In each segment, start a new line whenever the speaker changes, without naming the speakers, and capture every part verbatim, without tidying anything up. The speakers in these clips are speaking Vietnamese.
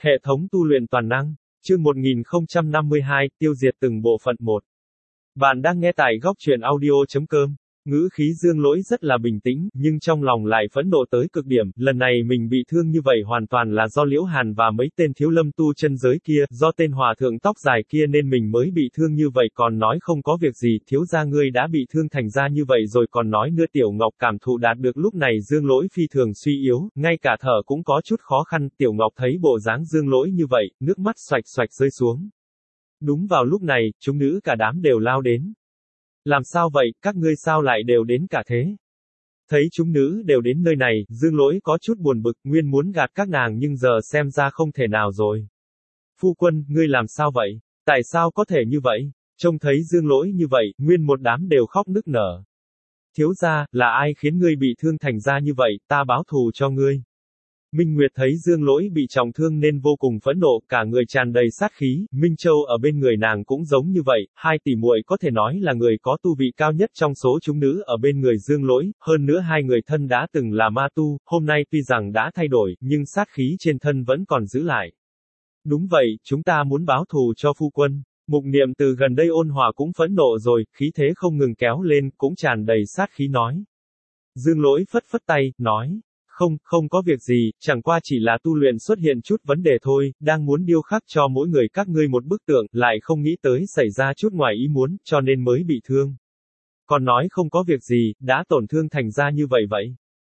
Hệ thống tu luyện toàn năng. Chương một nghìn không trăm năm mươi hai, tiêu diệt từng bộ phận một. Bạn đang nghe tại góc truyện audio.com. Ngữ khí Dương Lỗi rất là bình tĩnh, nhưng trong lòng lại phẫn nộ tới cực điểm, lần này mình bị thương như vậy hoàn toàn là do Liễu Hàn và mấy tên thiếu lâm tu chân giới kia, do tên hòa thượng tóc dài kia nên mình mới bị thương như vậy, còn nói không có việc gì, thiếu gia ngươi đã bị thương thành ra như vậy rồi còn nói nữa. Tiểu Ngọc cảm thụ đạt được lúc này Dương Lỗi phi thường suy yếu, ngay cả thở cũng có chút khó khăn. Tiểu Ngọc thấy bộ dáng Dương Lỗi như vậy, nước mắt xoạch xoạch rơi xuống. Đúng vào lúc này, chúng nữ cả đám đều lao đến. Làm sao vậy, các ngươi sao lại đều đến cả thế? Thấy chúng nữ đều đến nơi này, Dương Lỗi có chút buồn bực, nguyên muốn gạt các nàng nhưng giờ xem ra không thể nào rồi. Phu quân, ngươi làm sao vậy? Tại sao có thể như vậy? Trông thấy Dương Lỗi như vậy, nguyên một đám đều khóc nức nở. Thiếu gia, là ai khiến ngươi bị thương thành ra như vậy, ta báo thù cho ngươi. Minh Nguyệt thấy Dương Lỗi bị trọng thương nên vô cùng phẫn nộ, cả người tràn đầy sát khí. Minh Châu ở bên người nàng cũng giống như vậy, hai tỷ muội có thể nói là người có tu vị cao nhất trong số chúng nữ ở bên người Dương Lỗi, hơn nữa hai người thân đã từng là ma tu, hôm nay tuy rằng đã thay đổi, nhưng sát khí trên thân vẫn còn giữ lại. Đúng vậy, chúng ta muốn báo thù cho phu quân. Mục Niệm từ gần đây ôn hòa cũng phẫn nộ rồi, khí thế không ngừng kéo lên, cũng tràn đầy sát khí nói. Dương Lỗi phất phất tay, nói. Không, không có việc gì, chẳng qua chỉ là tu luyện xuất hiện chút vấn đề thôi, đang muốn điêu khắc cho mỗi người các ngươi một bức tượng, lại không nghĩ tới xảy ra chút ngoài ý muốn, cho nên mới bị thương. Còn nói không có việc gì, đã tổn thương thành ra như vậy vậy.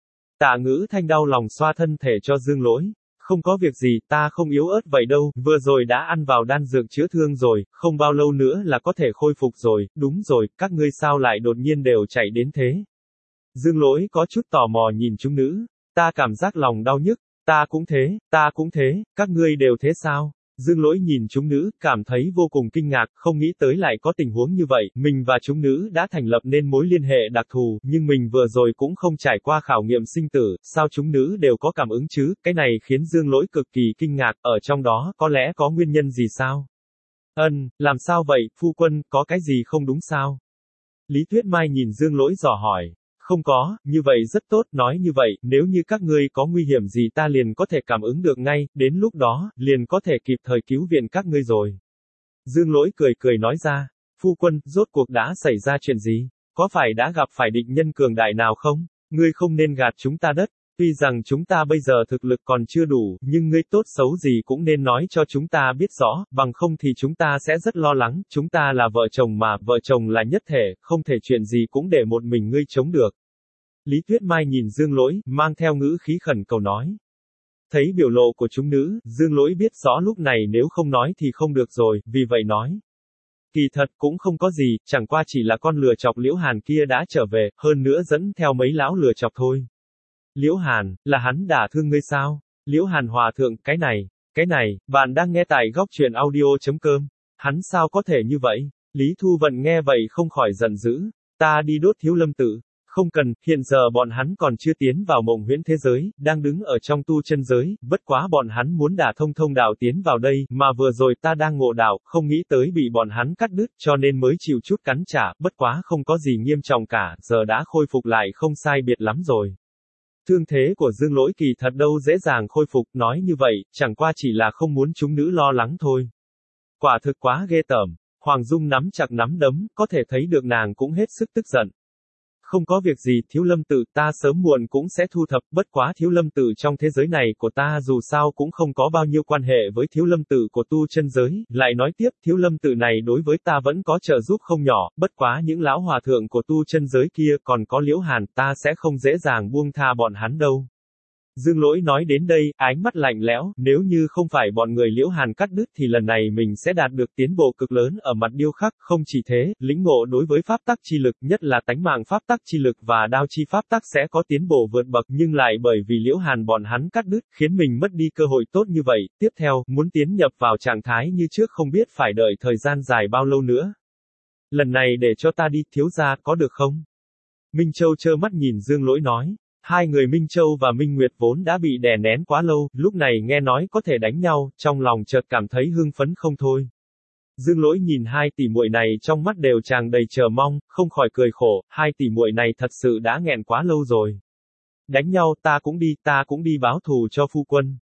Tạ Ngữ Thanh đau lòng xoa thân thể cho Dương Lỗi. Không có việc gì, ta không yếu ớt vậy đâu, vừa rồi đã ăn vào đan dược chữa thương rồi, không bao lâu nữa là có thể khôi phục rồi. Đúng rồi, các ngươi sao lại đột nhiên đều chạy đến thế? Dương Lỗi có chút tò mò nhìn chúng nữ. Ta cảm giác lòng đau nhức, ta cũng thế, ta cũng thế, các ngươi đều thế sao? Dương Lỗi nhìn chúng nữ, cảm thấy vô cùng kinh ngạc, không nghĩ tới lại có tình huống như vậy, mình và chúng nữ đã thành lập nên mối liên hệ đặc thù, nhưng mình vừa rồi cũng không trải qua khảo nghiệm sinh tử, sao chúng nữ đều có cảm ứng chứ, cái này khiến Dương Lỗi cực kỳ kinh ngạc, ở trong đó, có lẽ có nguyên nhân gì sao? Ân, làm sao vậy, phu quân, có cái gì không đúng sao? Lý Tuyết Mai nhìn Dương Lỗi dò hỏi. Không có, như vậy rất tốt, nói như vậy, nếu như các ngươi có nguy hiểm gì ta liền có thể cảm ứng được ngay, đến lúc đó, liền có thể kịp thời cứu viện các ngươi rồi. Dương Lỗi cười cười nói ra, phu quân, rốt cuộc đã xảy ra chuyện gì? Có phải đã gặp phải địch nhân cường đại nào không? Ngươi không nên gạt chúng ta đất, tuy rằng chúng ta bây giờ thực lực còn chưa đủ, nhưng ngươi tốt xấu gì cũng nên nói cho chúng ta biết rõ, bằng không thì chúng ta sẽ rất lo lắng, chúng ta là vợ chồng mà, vợ chồng là nhất thể, không thể chuyện gì cũng để một mình ngươi chống được. Lý Tuyết Mai nhìn Dương Lỗi, mang theo ngữ khí khẩn cầu nói. Thấy biểu lộ của chúng nữ, Dương Lỗi biết rõ lúc này nếu không nói thì không được rồi, vì vậy nói. Kỳ thật cũng không có gì, chẳng qua chỉ là con lừa chọc Liễu Hàn kia đã trở về, hơn nữa dẫn theo mấy lão lừa chọc thôi. Liễu Hàn, là hắn đả thương ngươi sao? Liễu Hàn hòa thượng, cái này, cái này, bạn đang nghe tại góc truyện audio.com. Hắn sao có thể như vậy? Lý Thu Vận nghe vậy không khỏi giận dữ. Ta đi đốt thiếu lâm tự. Không cần, hiện giờ bọn hắn còn chưa tiến vào mộng huyễn thế giới, đang đứng ở trong tu chân giới, bất quá bọn hắn muốn đả thông thông đạo tiến vào đây, mà vừa rồi ta đang ngộ đạo, không nghĩ tới bị bọn hắn cắt đứt, cho nên mới chịu chút cắn trả, bất quá không có gì nghiêm trọng cả, giờ đã khôi phục lại không sai biệt lắm rồi. Thương thế của Dương Lỗi kỳ thật đâu dễ dàng khôi phục, nói như vậy, chẳng qua chỉ là không muốn chúng nữ lo lắng thôi. Quả thực quá ghê tởm, Hoàng Dung nắm chặt nắm đấm, có thể thấy được nàng cũng hết sức tức giận. Không có việc gì, thiếu lâm tự, ta sớm muộn cũng sẽ thu thập, bất quá thiếu lâm tự trong thế giới này của ta dù sao cũng không có bao nhiêu quan hệ với thiếu lâm tự của tu chân giới, lại nói tiếp, thiếu lâm tự này đối với ta vẫn có trợ giúp không nhỏ, bất quá những lão hòa thượng của tu chân giới kia còn có Liễu Hàn, ta sẽ không dễ dàng buông tha bọn hắn đâu. Dương Lỗi nói đến đây, ánh mắt lạnh lẽo, nếu như không phải bọn người Liễu Hàn cắt đứt thì lần này mình sẽ đạt được tiến bộ cực lớn ở mặt điêu khắc, không chỉ thế, lĩnh ngộ đối với pháp tắc chi lực, nhất là tánh mạng pháp tắc chi lực và đao chi pháp tắc sẽ có tiến bộ vượt bậc, nhưng lại bởi vì Liễu Hàn bọn hắn cắt đứt, khiến mình mất đi cơ hội tốt như vậy, tiếp theo, muốn tiến nhập vào trạng thái như trước không biết phải đợi thời gian dài bao lâu nữa. Lần này để cho ta đi, thiếu gia, có được không? Minh Châu trơ mắt nhìn Dương Lỗi nói. Hai người Minh Châu và Minh Nguyệt vốn đã bị đè nén quá lâu, lúc này nghe nói có thể đánh nhau, trong lòng chợt cảm thấy hưng phấn không thôi. Dương Lỗi nhìn hai tỷ muội này trong mắt đều tràn đầy chờ mong, không khỏi cười khổ, hai tỷ muội này thật sự đã nghẹn quá lâu rồi. Đánh nhau, ta cũng đi, ta cũng đi báo thù cho phu quân.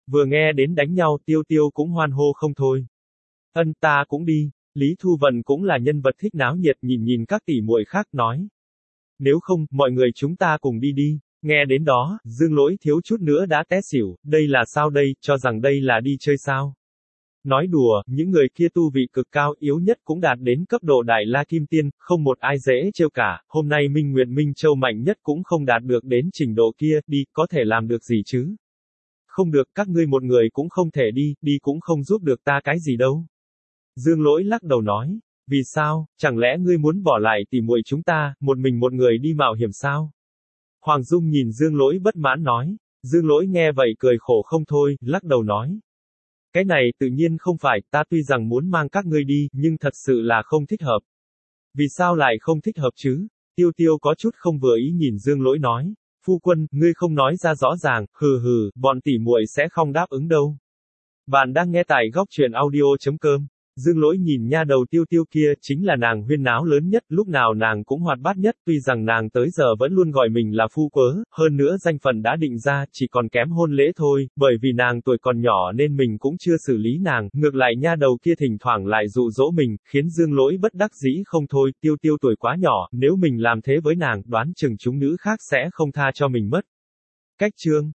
Vừa nghe đến đánh nhau Tiêu Tiêu cũng hoan hô không thôi. Ân ta cũng đi, Lý Thu Vân cũng là nhân vật thích náo nhiệt nhìn nhìn các tỷ muội khác nói. Nếu không, mọi người chúng ta cùng đi đi. Nghe đến đó, Dương Lỗi thiếu chút nữa đã té xỉu, đây là sao đây, cho rằng đây là đi chơi sao. Nói đùa, những người kia tu vị cực cao yếu nhất cũng đạt đến cấp độ Đại La Kim Tiên, không một ai dễ trêu cả, hôm nay Minh Nguyệt Minh Châu mạnh nhất cũng không đạt được đến trình độ kia, đi, có thể làm được gì chứ? Không được, các ngươi một người cũng không thể đi, đi cũng không giúp được ta cái gì đâu. Dương Lỗi lắc đầu nói, vì sao, chẳng lẽ ngươi muốn bỏ lại tỷ muội chúng ta, một mình một người đi mạo hiểm sao? Hoàng Dung nhìn Dương Lỗi bất mãn nói, Dương Lỗi nghe vậy cười khổ không thôi, lắc đầu nói. Cái này tự nhiên không phải, ta tuy rằng muốn mang các ngươi đi, nhưng thật sự là không thích hợp. Vì sao lại không thích hợp chứ? Tiêu Tiêu có chút không vừa ý nhìn Dương Lỗi nói, phu quân, ngươi không nói ra rõ ràng, hừ hừ, bọn tỷ muội sẽ không đáp ứng đâu. Bạn đang nghe tại góc truyện audio.com. Dương Lỗi nhìn nha đầu Tiêu Tiêu kia, chính là nàng huyên náo lớn nhất, lúc nào nàng cũng hoạt bát nhất, tuy rằng nàng tới giờ vẫn luôn gọi mình là phu quớ, hơn nữa danh phận đã định ra, chỉ còn kém hôn lễ thôi, bởi vì nàng tuổi còn nhỏ nên mình cũng chưa xử lý nàng, ngược lại nha đầu kia thỉnh thoảng lại dụ dỗ mình, khiến Dương Lỗi bất đắc dĩ không thôi, Tiêu Tiêu tuổi quá nhỏ, nếu mình làm thế với nàng, đoán chừng chúng nữ khác sẽ không tha cho mình mất. Cách chương